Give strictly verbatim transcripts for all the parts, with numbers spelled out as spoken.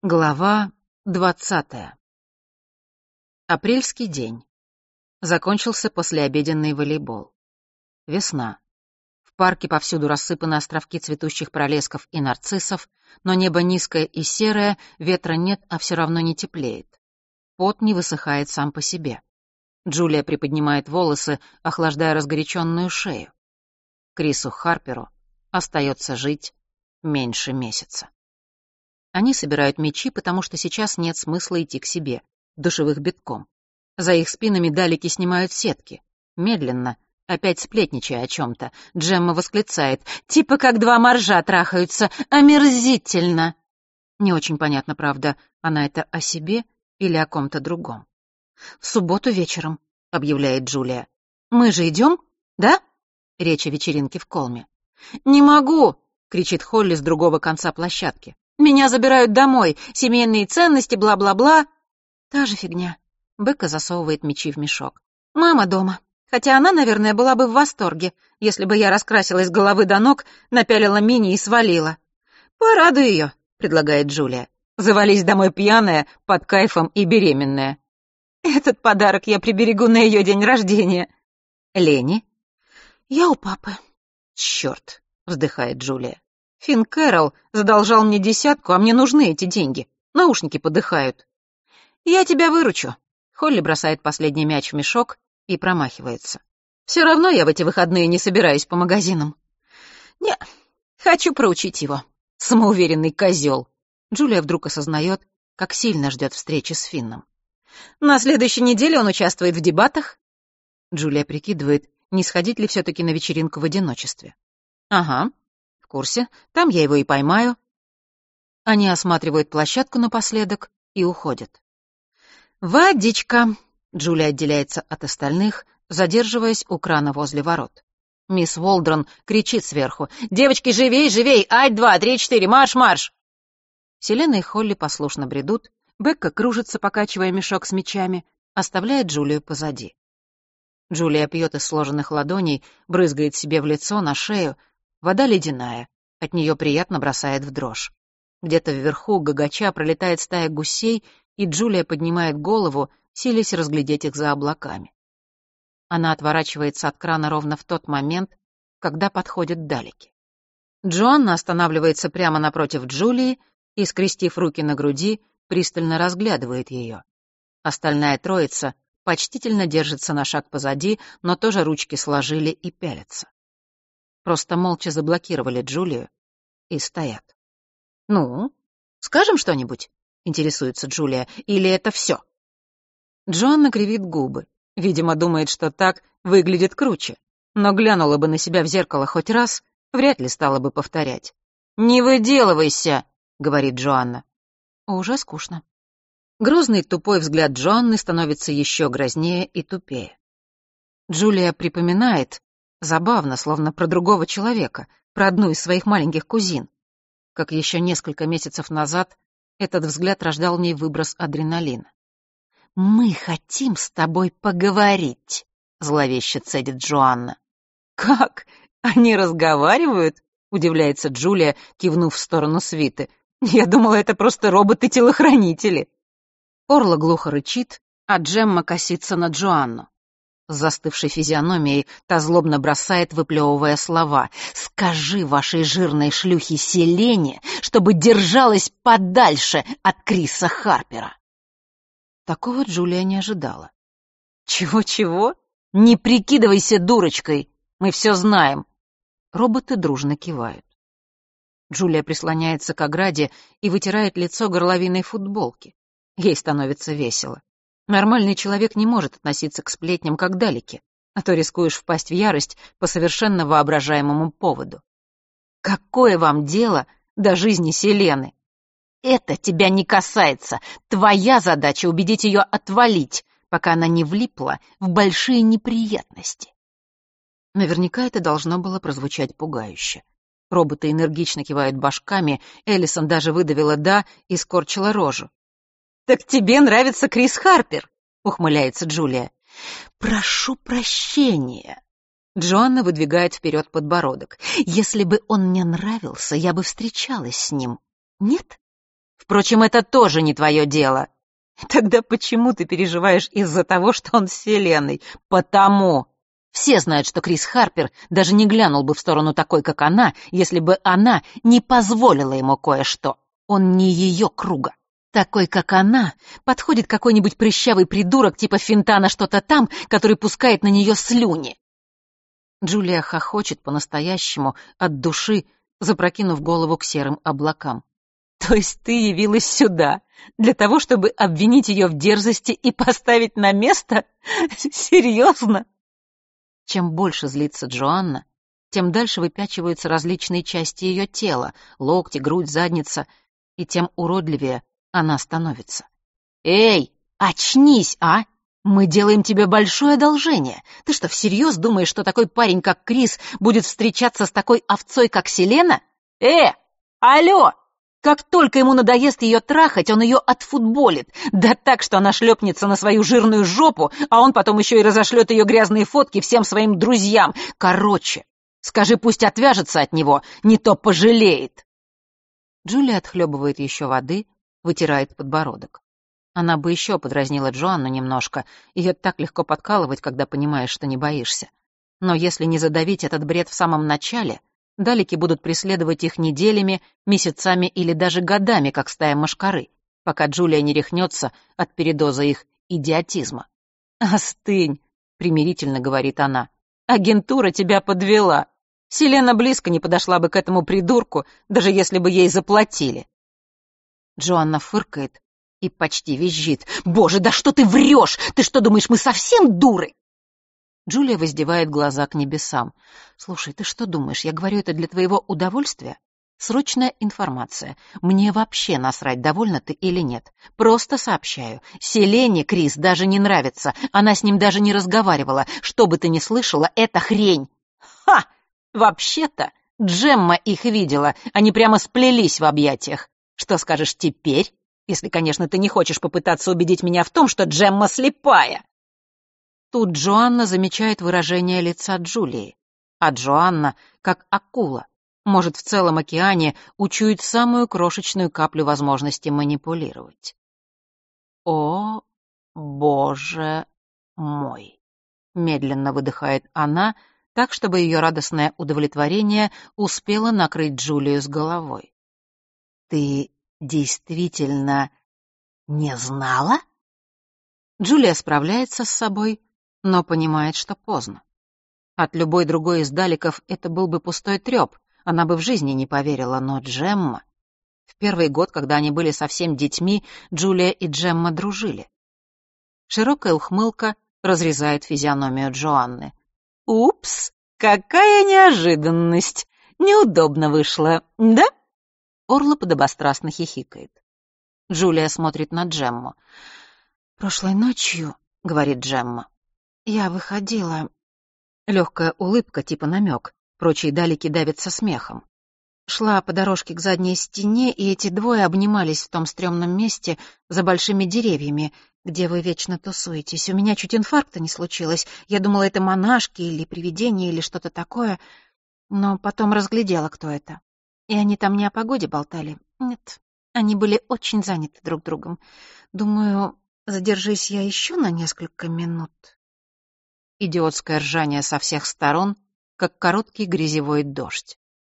Глава двадцатая. Апрельский день. Закончился послеобеденный волейбол. Весна. В парке повсюду рассыпаны островки цветущих пролесков и нарциссов, но небо низкое и серое, ветра нет, а все равно не теплеет. Пот не высыхает сам по себе. Джулия приподнимает волосы, охлаждая разгоряченную шею. Крису Харперу остается жить меньше месяца. Они собирают мячи, потому что сейчас нет смысла идти к себе, душевых битком. За их спинами далеки снимают сетки. Медленно, опять сплетничая о чем-то, Джемма восклицает: «Типа как два моржа трахаются, омерзительно!» Не очень понятно, правда, она это о себе или о ком-то другом. «В субботу вечером», — объявляет Джулия. «Мы же идем, да?» Речь о вечеринке в Колме. «Не могу!» — кричит Холли с другого конца площадки. «Меня забирают домой, семейные ценности, бла-бла-бла». Та же фигня. Бекка засовывает мячи в мешок. «Мама дома. Хотя она, наверное, была бы в восторге, если бы я раскрасилась с головы до ног, напялила мини и свалила». «Порадуй ее», — предлагает Джулия. «Завались домой пьяная, под кайфом и беременная». «Этот подарок я приберегу на ее день рождения». «Лени?» «Я у папы». «Черт», — вздыхает Джулия. «Финн Кэрролл задолжал мне десятку, а мне нужны эти деньги. Наушники подыхают». «Я тебя выручу». Холли бросает последний мяч в мешок и промахивается. «Все равно я в эти выходные не собираюсь по магазинам». «Не, хочу проучить его. Самоуверенный козел». Джулия вдруг осознает, как сильно ждет встречи с Финном. «На следующей неделе он участвует в дебатах». Джулия прикидывает, не сходить ли все-таки на вечеринку в одиночестве. «Ага. В курсе, там я его и поймаю». Они осматривают площадку напоследок и уходят. «Водичка!» — Джулия отделяется от остальных, задерживаясь у крана возле ворот. Мисс Уолдрон кричит сверху: «Девочки, живей, живей! Ай, два, три, четыре, марш-марш!» Селена и Холли послушно бредут, Бекка кружится, покачивая мешок с мячами, оставляет Джулию позади. Джулия пьет из сложенных ладоней, брызгает себе в лицо, на шею. Вода ледяная, от нее приятно бросает в дрожь. Где-то вверху гагача пролетает стая гусей, и Джулия поднимает голову, силясь разглядеть их за облаками. Она отворачивается от крана ровно в тот момент, когда подходят далеки. Джоанна останавливается прямо напротив Джулии и, скрестив руки на груди, пристально разглядывает ее. Остальная троица почтительно держится на шаг позади, но тоже ручки сложили и пялятся. Просто молча заблокировали Джулию и стоят. «Ну, скажем что-нибудь?» — интересуется Джулия. «Или это все?» Джоанна кривит губы. Видимо, думает, что так выглядит круче. Но глянула бы на себя в зеркало хоть раз, вряд ли стала бы повторять. «Не выделывайся!» — говорит Джоанна. Уже скучно. Грозный тупой взгляд Джоанны становится еще грознее и тупее. Джулия припоминает, забавно, словно про другого человека, про одну из своих маленьких кузин, как еще несколько месяцев назад этот взгляд рождал в ней выброс адреналина. «Мы хотим с тобой поговорить», — зловеще цедит Джоанна. «Как? Они разговаривают?» — удивляется Джулия, кивнув в сторону свиты. «Я думала, это просто роботы-телохранители». Орла глухо рычит, а Джемма косится на Джоанну. С застывшей физиономией та злобно бросает, выплевывая слова: «Скажи вашей жирной шлюхе Селене, чтобы держалась подальше от Криса Харпера». Такого Джулия не ожидала. «Чего-чего? Не прикидывайся дурочкой, мы все знаем». Роботы дружно кивают. Джулия прислоняется к ограде и вытирает лицо горловиной футболки. Ей становится весело. Нормальный человек не может относиться к сплетням как далеки, а то рискуешь впасть в ярость по совершенно воображаемому поводу. Какое вам дело до жизни Селены? Это тебя не касается. Твоя задача — убедить ее отвалить, пока она не влипла в большие неприятности. Наверняка это должно было прозвучать пугающе. Роботы энергично кивают башками, Эллисон даже выдавила «да» и скорчила рожу. «Так тебе нравится Крис Харпер?» — ухмыляется Джулия. «Прошу прощения». Джоанна выдвигает вперед подбородок. «Если бы он мне нравился, я бы встречалась с ним. Нет?» Впрочем, это тоже не твое дело. Тогда почему ты переживаешь из-за того, что он с Селеной? Потому. Все знают, что Крис Харпер даже не глянул бы в сторону такой, как она, если бы она не позволила ему кое-что. Он не ее круга. Такой, как она, подходит какой-нибудь прыщавый придурок типа Финтана что-то там, который пускает на нее слюни. Джулия хохочет по-настоящему, от души, запрокинув голову к серым облакам. То есть ты явилась сюда для того, чтобы обвинить ее в дерзости и поставить на место? Серьезно? Чем больше злится Джоанна, тем дальше выпячиваются различные части ее тела, локти, грудь, задница, и тем уродливее она становится. «Эй, очнись, а! Мы делаем тебе большое одолжение. Ты что, всерьез думаешь, что такой парень, как Крис, будет встречаться с такой овцой, как Селена? Э, алло! Как только ему надоест ее трахать, он ее отфутболит. Да так, что она шлепнется на свою жирную жопу, а он потом еще и разошлет ее грязные фотки всем своим друзьям. Короче, скажи, пусть отвяжется от него, не то пожалеет». Джулия отхлебывает еще воды, вытирает подбородок. Она бы еще подразнила Джоанну немножко, ее так легко подкалывать, когда понимаешь, что не боишься. Но если не задавить этот бред в самом начале, далеки будут преследовать их неделями, месяцами или даже годами, как стая мошкары, пока Джулия не рехнется от передоза их идиотизма. «Остынь», — примирительно говорит она, — «агентура тебя подвела. Селена близко не подошла бы к этому придурку, даже если бы ей заплатили». Джоанна фыркает и почти визжит. «Боже, да что ты врешь? Ты что, думаешь, мы совсем дуры?» Джулия воздевает глаза к небесам. «Слушай, ты что думаешь, я говорю это для твоего удовольствия? Срочная информация. Мне вообще насрать, довольна ты или нет. Просто сообщаю. Селене Крис даже не нравится. Она с ним даже не разговаривала. Что бы ты ни слышала, это хрень». «Ха! Вообще-то Джемма их видела. Они прямо сплелись в объятиях. Что скажешь теперь? Если, конечно, ты не хочешь попытаться убедить меня в том, что Джемма слепая». Тут Джоанна замечает выражение лица Джулии. А Джоанна, как акула, может в целом океане учуять самую крошечную каплю возможности манипулировать. «О, боже мой!» — медленно выдыхает она, так, чтобы ее радостное удовлетворение успело накрыть Джулию с головой. «Ты действительно не знала?» Джулия справляется с собой, но понимает, что поздно. От любой другой из далеков это был бы пустой треп, она бы в жизни не поверила, но Джемма... В первый год, когда они были совсем детьми, Джулия и Джемма дружили. Широкая ухмылка разрезает физиономию Джоанны. «Упс, какая неожиданность! Неудобно вышло, да?» Орла подобострастно хихикает. Джулия смотрит на Джемму. «Прошлой ночью, — говорит Джемма, — я выходила...» Легкая улыбка, типа намек, прочие далеки давятся смехом. Шла по дорожке к задней стене, и эти двое обнимались в том стрёмном месте за большими деревьями, где вы вечно тусуетесь. У меня чуть инфаркта не случилось. Я думала, это монашки или привидения или что-то такое, но потом разглядела, кто это. И они там не о погоде болтали. Нет, они были очень заняты друг другом. Думаю, задержись я еще на несколько минут. Идиотское ржание со всех сторон, как короткий грязевой дождь.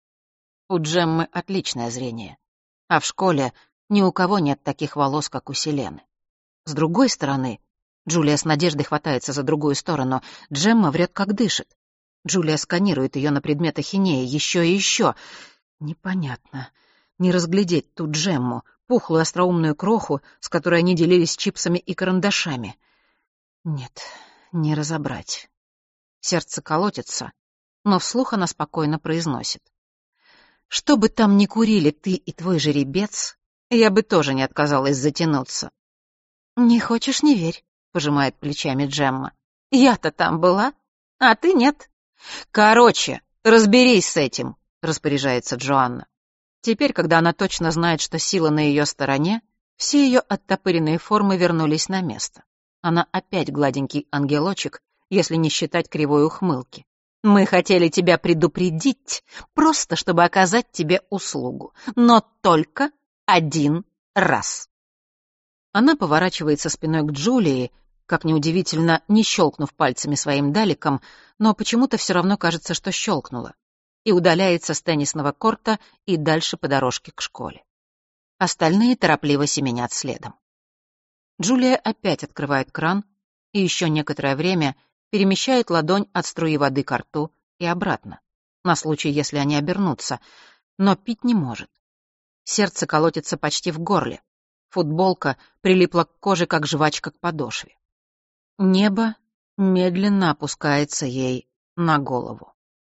У Джеммы отличное зрение, а в школе ни у кого нет таких волос, как у Селены. С другой стороны, Джулия с надеждой хватается за другую сторону, Джемма врет, как дышит. Джулия сканирует ее на предмет ахинеи, еще и еще. Непонятно. Не разглядеть ту Джемму, пухлую остроумную кроху, с которой они делились чипсами и карандашами. Нет, не разобрать. Сердце колотится, но вслух она спокойно произносит. «Что бы там ни курили ты и твой жеребец, я бы тоже не отказалась затянуться». «Не хочешь — не верь», — пожимает плечами Джемма. «Я-то там была, а ты нет». «Короче, разберись с этим», — распоряжается Джоанна. Теперь, когда она точно знает, что сила на ее стороне, все ее оттопыренные формы вернулись на место. Она опять гладенький ангелочек, если не считать кривой ухмылки. «Мы хотели тебя предупредить, просто чтобы оказать тебе услугу, но только один раз. Она поворачивается спиной к Джулии, как неудивительно, не щелкнув пальцами своим даликом, но почему-то все равно кажется, что щелкнула, и удаляется с теннисного корта и дальше по дорожке к школе. Остальные торопливо семенят следом. Джулия опять открывает кран и еще некоторое время перемещает ладонь от струи воды к рту и обратно, на случай, если они обернутся, но пить не может. Сердце колотится почти в горле. Футболка прилипла к коже, как жвачка к подошве. Небо медленно опускается ей на голову.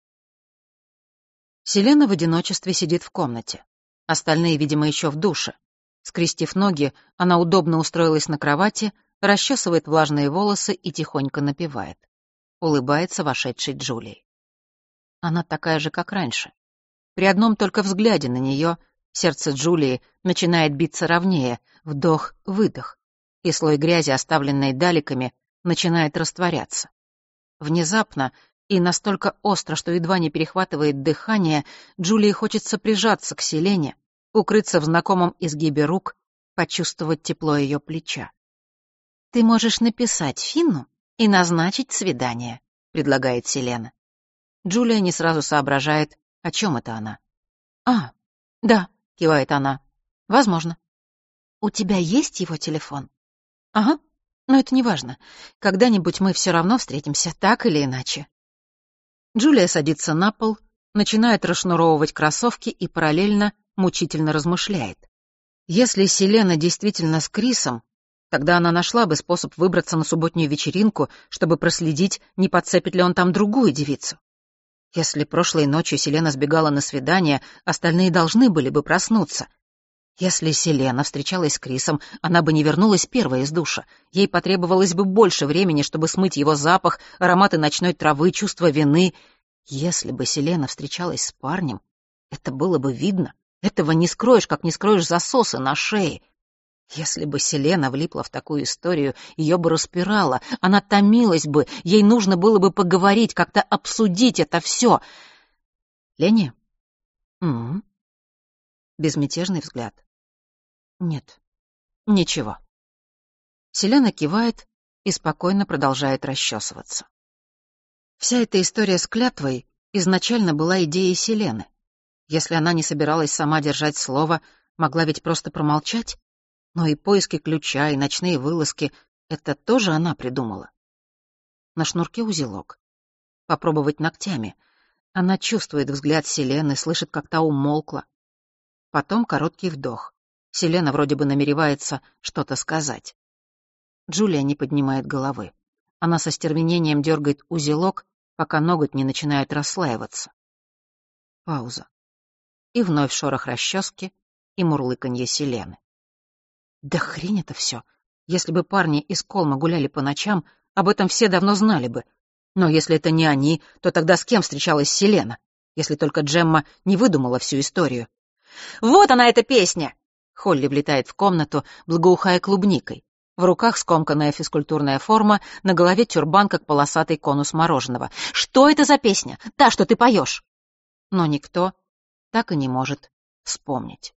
Селена в одиночестве сидит в комнате. Остальные, видимо, еще в душе. Скрестив ноги, она удобно устроилась на кровати, расчесывает влажные волосы и тихонько напевает. Улыбается вошедшей Джулии. Она такая же, как раньше. При одном только взгляде на нее сердце Джулии начинает биться ровнее, вдох-выдох, и слой грязи, оставленный даликами, начинает растворяться. Внезапно и настолько остро, что едва не перехватывает дыхание, Джулии хочется прижаться к Селене, укрыться в знакомом изгибе рук, почувствовать тепло ее плеча. «Ты можешь написать Финну и назначить свидание», — предлагает Селена. Джулия не сразу соображает, о чем это она. «А, да», — кивает она, — «возможно». «У тебя есть его телефон?» «Ага, но это не важно. Когда-нибудь мы все равно встретимся, так или иначе». Джулия садится на пол, начинает расшнуровывать кроссовки и параллельно мучительно размышляет. Если Селена действительно с Крисом, тогда она нашла бы способ выбраться на субботнюю вечеринку, чтобы проследить, не подцепит ли он там другую девицу. Если прошлой ночью Селена сбегала на свидание, остальные должны были бы проснуться. Если Селена встречалась с Крисом, она бы не вернулась первой из душа. Ей потребовалось бы больше времени, чтобы смыть его запах, ароматы ночной травы, чувство вины. Если бы Селена встречалась с парнем, это было бы видно. Этого не скроешь, как не скроешь засосы на шее. Если бы Селена влипла в такую историю, ее бы распирало, она томилась бы, ей нужно было бы поговорить, как-то обсудить это все. Леня? Угу. Безмятежный взгляд. Нет, ничего. Селена кивает и спокойно продолжает расчесываться. Вся эта история с клятвой изначально была идеей Селены. Если она не собиралась сама держать слово, могла ведь просто промолчать. Но и поиски ключа, и ночные вылазки — это тоже она придумала. На шнурке узелок. Попробовать ногтями. Она чувствует взгляд Селены, слышит, как та умолкла. Потом короткий вдох. Селена вроде бы намеревается что-то сказать. Джулия не поднимает головы. Она со стервенением дергает узелок, пока ноготь не начинает расслаиваться. Пауза. И вновь шорох расчески и мурлыканье Селены. Да хрень это все. Если бы парни из Колма гуляли по ночам, об этом все давно знали бы. Но если это не они, то тогда с кем встречалась Селена? Если только Джемма не выдумала всю историю. «Вот она, эта песня!» Холли влетает в комнату, благоухая клубникой. В руках скомканная физкультурная форма, на голове тюрбан, как полосатый конус мороженого. «Что это за песня? Та, что ты поешь?» Но никто так и не может вспомнить.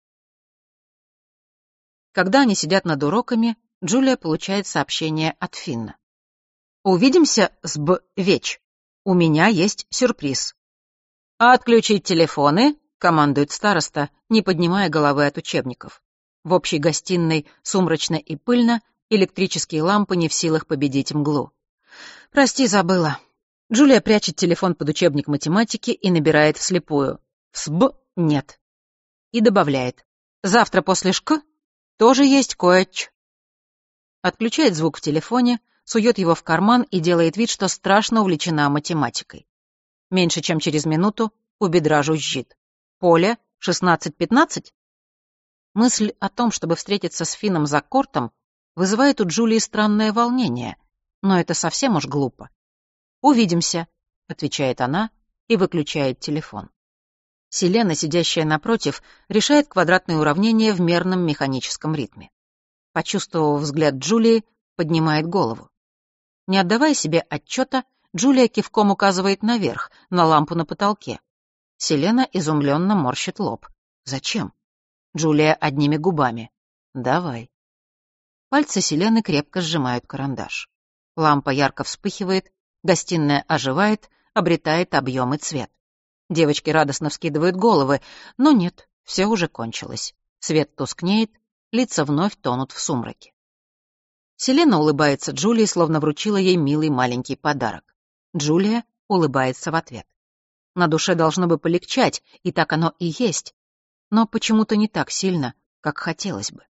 Когда они сидят над уроками, Джулия получает сообщение от Финна. «Увидимся с Б. Веч. У меня есть сюрприз». «Отключить телефоны», — командует староста, не поднимая головы от учебников. В общей гостиной сумрачно и пыльно, электрические лампы не в силах победить мглу. «Прости, забыла». Джулия прячет телефон под учебник математики и набирает вслепую. «Сб нет». И добавляет. «Завтра после шк тоже есть кое-ч». Отключает звук в телефоне, сует его в карман и делает вид, что страшно увлечена математикой. Меньше чем через минуту у бедра жужжит. «Поле, шестнадцать пятнадцать?» Мысль о том, чтобы встретиться с Финном за кортом, вызывает у Джулии странное волнение, но это совсем уж глупо. «Увидимся», — отвечает она и выключает телефон. Селена, сидящая напротив, решает квадратные уравнения в мерном механическом ритме. Почувствовав взгляд Джулии, поднимает голову. Не отдавая себе отчета, Джулия кивком указывает наверх, на лампу на потолке. Селена изумленно морщит лоб. Зачем? Джулия одними губами. Давай. Пальцы Селены крепко сжимают карандаш. Лампа ярко вспыхивает, гостиная оживает, обретает объем и цвет. Девочки радостно вскидывают головы, но нет, все уже кончилось. Свет тускнеет, лица вновь тонут в сумраке. Селена улыбается Джулии, словно вручила ей милый маленький подарок. Джулия улыбается в ответ. На душе должно бы полегчать, и так оно и есть, но почему-то не так сильно, как хотелось бы.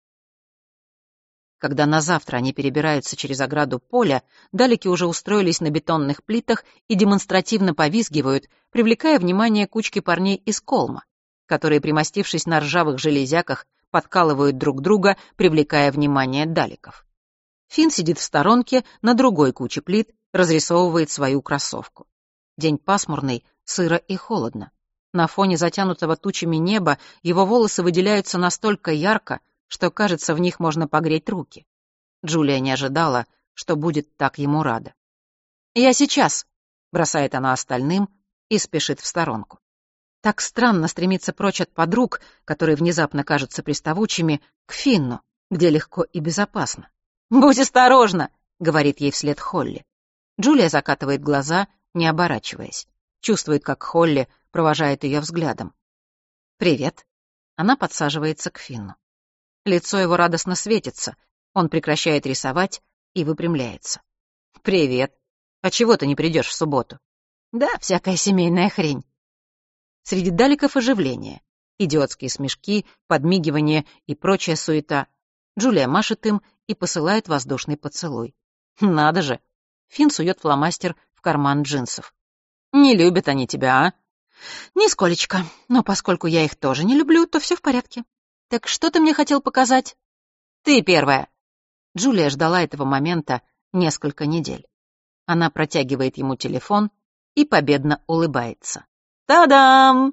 Когда на завтра они перебираются через ограду поля, далеки уже устроились на бетонных плитах и демонстративно повизгивают, привлекая внимание кучки парней из Колма, которые, примостившись на ржавых железяках, подкалывают друг друга, привлекая внимание далеков. Финн сидит в сторонке на другой куче плит, разрисовывает свою кроссовку. День пасмурный, сыро и холодно. На фоне затянутого тучами неба его волосы выделяются настолько ярко, что, кажется, в них можно погреть руки. Джулия не ожидала, что будет так ему рада. «Я сейчас», — бросает она остальным и спешит в сторонку. Так странно стремиться прочь от подруг, которые внезапно кажутся приставучими, к Финну, где легко и безопасно. «Будь осторожна», — говорит ей вслед Холли. Джулия закатывает глаза, не оборачиваясь. Чувствует, как Холли провожает ее взглядом. «Привет». Она подсаживается к Финну. Лицо его радостно светится. Он прекращает рисовать и выпрямляется. «Привет. А чего ты не придешь в субботу?» «Да, всякая семейная хрень». Среди далеков оживление. Идиотские смешки, подмигивания и прочая суета. Джулия машет им и посылает воздушный поцелуй. «Надо же!» Финн сует фломастер в карман джинсов. «Не любят они тебя, а?» «Нисколечко. Но поскольку я их тоже не люблю, то все в порядке. Так что ты мне хотел показать?» «Ты первая». Джулия ждала этого момента несколько недель. Она протягивает ему телефон и победно улыбается. «Та-дам!»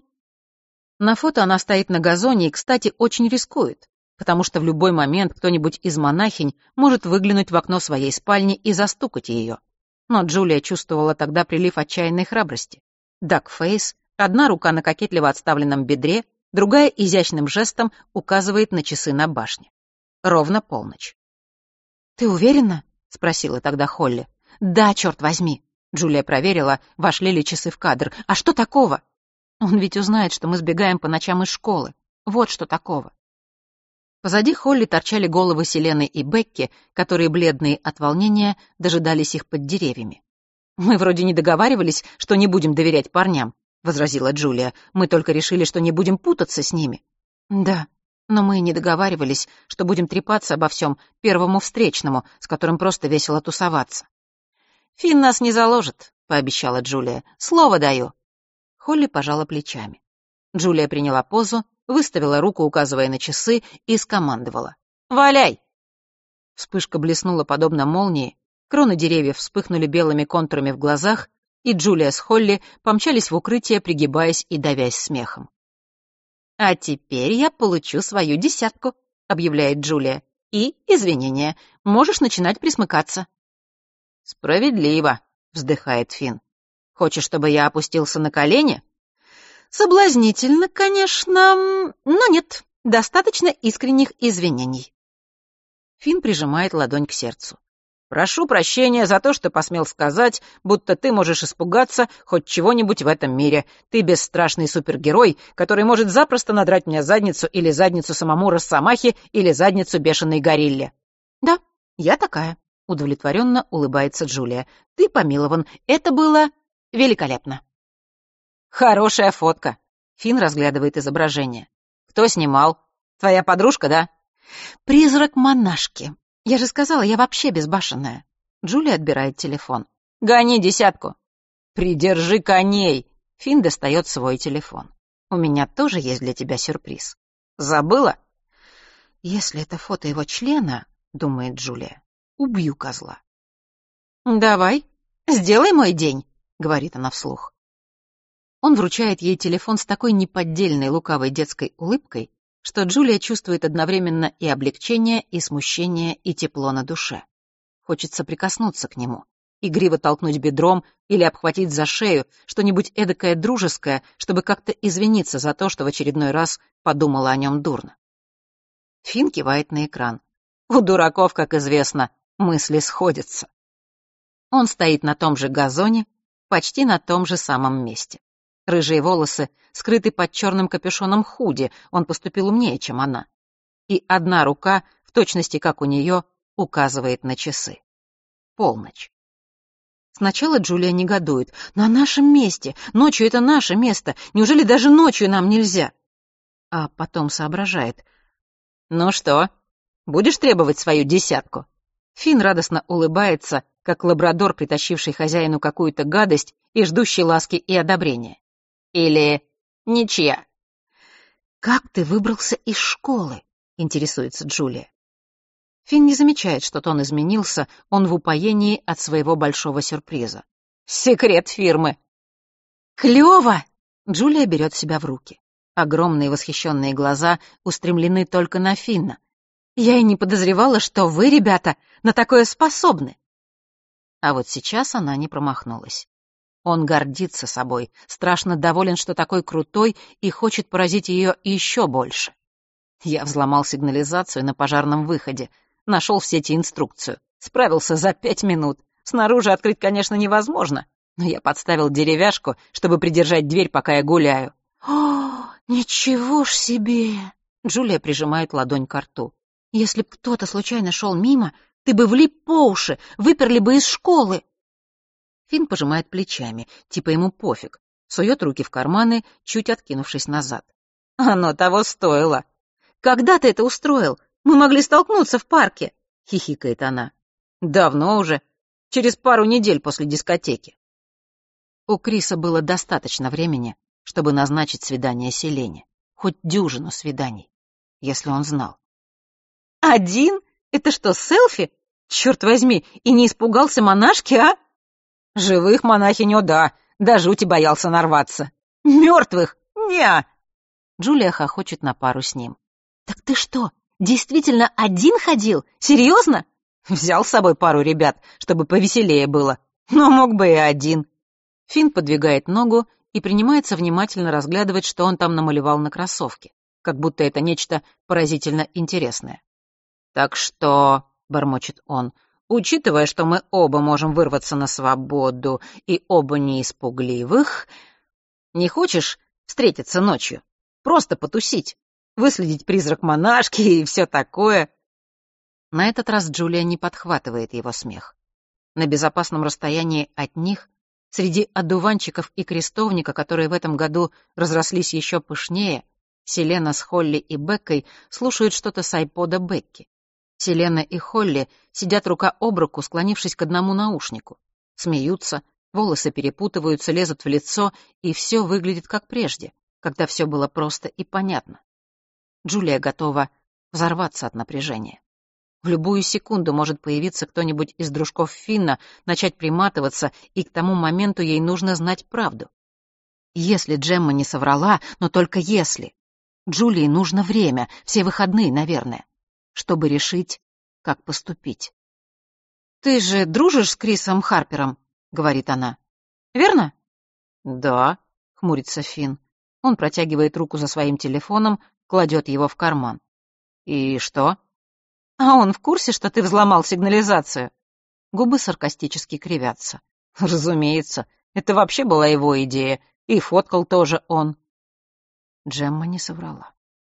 На фото она стоит на газоне и, кстати, очень рискует, потому что в любой момент кто-нибудь из монахинь может выглянуть в окно своей спальни и застукать ее. Но Джулия чувствовала тогда прилив отчаянной храбрости. Дакфейс, одна рука на кокетливо отставленном бедре, другая изящным жестом указывает на часы на башне. Ровно полночь. «Ты уверена?» — спросила тогда Холли. «Да, черт возьми». Джулия проверила, вошли ли часы в кадр. «А что такого?» «Он ведь узнает, что мы сбегаем по ночам из школы. Вот что такого». Позади Холли торчали головы Селены и Бекки, которые, бледные от волнения, дожидались их под деревьями. «Мы вроде не договаривались, что не будем доверять парням», — возразила Джулия. «Мы только решили, что не будем путаться с ними». «Да, но мы не договаривались, что будем трепаться обо всем первому встречному, с которым просто весело тусоваться». «Финн нас не заложит», — пообещала Джулия. «Слово даю». Холли пожала плечами. Джулия приняла позу, выставила руку, указывая на часы, и скомандовала. «Валяй!» Вспышка блеснула подобно молнии, кроны деревьев вспыхнули белыми контурами в глазах, и Джулия с Холли помчались в укрытие, пригибаясь и давясь смехом. «А теперь я получу свою десятку», — объявляет Джулия. «И, извинения, можешь начинать присмыкаться». «Справедливо», — вздыхает Финн. «Хочешь, чтобы я опустился на колени?» «Соблазнительно, конечно, но нет, достаточно искренних извинений». Финн прижимает ладонь к сердцу. «Прошу прощения за то, что посмел сказать, будто ты можешь испугаться хоть чего-нибудь в этом мире. Ты бесстрашный супергерой, который может запросто надрать мне задницу или задницу самому Росомахе или задницу бешеной горилле». «Да, я такая», — удовлетворенно улыбается Джулия. «Ты помилован. Это было великолепно». «Хорошая фотка», — Финн разглядывает изображение. «Кто снимал? Твоя подружка, да?» «Призрак монашки. Я же сказала, я вообще безбашенная». Джулия отбирает телефон. «Гони десятку». «Придержи коней». Финн достает свой телефон. «У меня тоже есть для тебя сюрприз». «Забыла?» «Если это фото его члена, — думает Джулия, — убью козла». «Давай, сделай мой день», — говорит она вслух. Он вручает ей телефон с такой неподдельной лукавой детской улыбкой, что Джулия чувствует одновременно и облегчение, и смущение, и тепло на душе. Хочется прикоснуться к нему, игриво толкнуть бедром или обхватить за шею, что-нибудь эдакое дружеское, чтобы как-то извиниться за то, что в очередной раз подумала о нем дурно. Финн кивает на экран. У дураков, как известно, мысли сходятся. Он стоит на том же газоне, почти на том же самом месте. Рыжие волосы скрыты под черным капюшоном худи, он поступил умнее, чем она. И одна рука, в точности как у нее, указывает на часы. Полночь. Сначала Джулия негодует. «На нашем месте! Ночью это наше место! Неужели даже ночью нам нельзя?» А потом соображает. «Ну что, будешь требовать свою десятку?» Финн радостно улыбается, как лабрадор, притащивший хозяину какую-то гадость и ждущий ласки и одобрения. «Или ничья?» «Как ты выбрался из школы?» — интересуется Джулия. Финн не замечает, что тон изменился, он в упоении от своего большого сюрприза. «Секрет фирмы!» «Клёво!» — Джулия берет себя в руки. Огромные восхищенные глаза устремлены только на Финна. «Я и не подозревала, что вы, ребята, на такое способны!» А вот сейчас она не промахнулась. Он гордится собой, страшно доволен, что такой крутой, и хочет поразить ее еще больше. Я взломал сигнализацию на пожарном выходе, нашел в сети инструкцию, справился за пять минут. Снаружи открыть, конечно, невозможно, но я подставил деревяшку, чтобы придержать дверь, пока я гуляю. «О, ничего ж себе!» Джулия прижимает ладонь к рту. «Если б кто-то случайно шел мимо, ты бы влип по уши, выперли бы из школы!» Финн пожимает плечами, типа ему пофиг, сует руки в карманы, чуть откинувшись назад. «Оно того стоило!» «Когда ты это устроил? Мы могли столкнуться в парке!» — хихикает она. «Давно уже, через пару недель после дискотеки». У Криса было достаточно времени, чтобы назначить свидание Селене, хоть дюжину свиданий, если он знал. «Один? Это что, селфи? Черт возьми, и не испугался монашки, а?» «Живых монахинь, о да, до жути боялся нарваться. Мертвых? Неа!» Джулия хохочет на пару с ним. «Так ты что, действительно один ходил? Серьезно?» «Взял с собой пару ребят, чтобы повеселее было, но мог бы и один». Финн подвигает ногу и принимается внимательно разглядывать, что он там намалевал на кроссовке, как будто это нечто поразительно интересное. «Так что», — бормочет он, — «учитывая, что мы оба можем вырваться на свободу и оба не испугливых, не хочешь встретиться ночью? Просто потусить, выследить призрак монашки и все такое?» На этот раз Джулия не подхватывает его смех. На безопасном расстоянии от них, среди одуванчиков и крестовника, которые в этом году разрослись еще пышнее, Селена с Холли и Беккой слушают что-то с айпода Бекки. Селена и Холли сидят рука об руку, склонившись к одному наушнику. Смеются, волосы перепутываются, лезут в лицо, и все выглядит как прежде, когда все было просто и понятно. Джулия готова взорваться от напряжения. В любую секунду может появиться кто-нибудь из дружков Финна, начать приматываться, и к тому моменту ей нужно знать правду. Если Джемма не соврала, но только если. Джулии нужно время, все выходные, наверное, чтобы решить, как поступить. «Ты же дружишь с Крисом Харпером?» — говорит она. «Верно?» «Да», — хмурится Финн. Он протягивает руку за своим телефоном, кладет его в карман. «И что?» «А он в курсе, что ты взломал сигнализацию?» Губы саркастически кривятся. «Разумеется, это вообще была его идея, и фоткал тоже он». Джемма не соврала.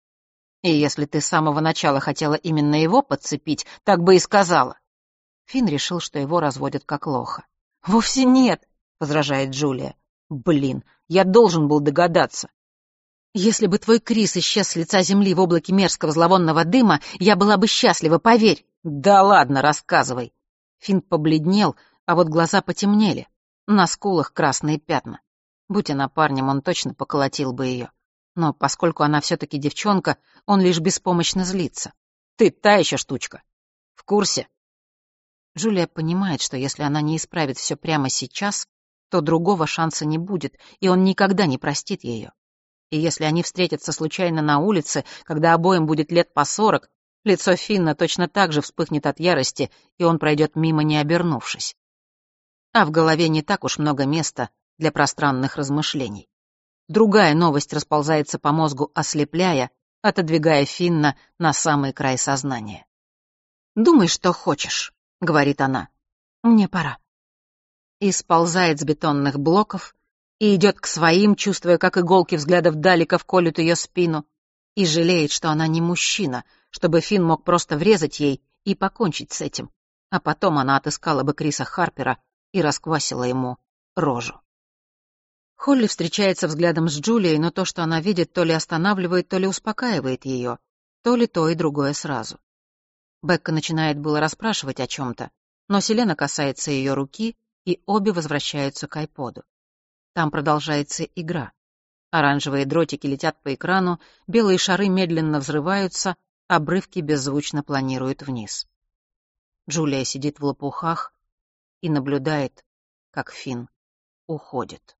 «И если ты с самого начала хотела именно его подцепить, так бы и сказала». Финн решил, что его разводят как лоха. «Вовсе нет», — возражает Джулия. «Блин, я должен был догадаться. Если бы твой Крис исчез с лица земли в облаке мерзкого зловонного дыма, я была бы счастлива, поверь». «Да ладно, рассказывай». Финн побледнел, а вот глаза потемнели. На скулах красные пятна. Будь она парнем, он точно поколотил бы ее. Но поскольку она все-таки девчонка, он лишь беспомощно злится. «Ты та еще штучка. В курсе?» Джулия понимает, что если она не исправит все прямо сейчас, то другого шанса не будет, и он никогда не простит ее. И если они встретятся случайно на улице, когда обоим будет лет по сорок, лицо Финна точно так же вспыхнет от ярости, и он пройдет мимо, не обернувшись. А в голове не так уж много места для пространных размышлений. Другая новость расползается по мозгу, ослепляя, отодвигая Финна на самый край сознания. «Думай, что хочешь», — говорит она. «Мне пора». И сползает с бетонных блоков, и идет к своим, чувствуя, как иголки взглядов Далеков колют ее спину, и жалеет, что она не мужчина, чтобы Финн мог просто врезать ей и покончить с этим, а потом она отыскала бы Криса Харпера и расквасила ему рожу. Холли встречается взглядом с Джулией, но то, что она видит, то ли останавливает, то ли успокаивает ее, то ли то и другое сразу. Бекка начинает было расспрашивать о чем-то, но Селена касается ее руки, и обе возвращаются к айподу. Там продолжается игра. Оранжевые дротики летят по экрану, белые шары медленно взрываются, обрывки беззвучно планируют вниз. Джулия сидит в лопухах и наблюдает, как Финн уходит.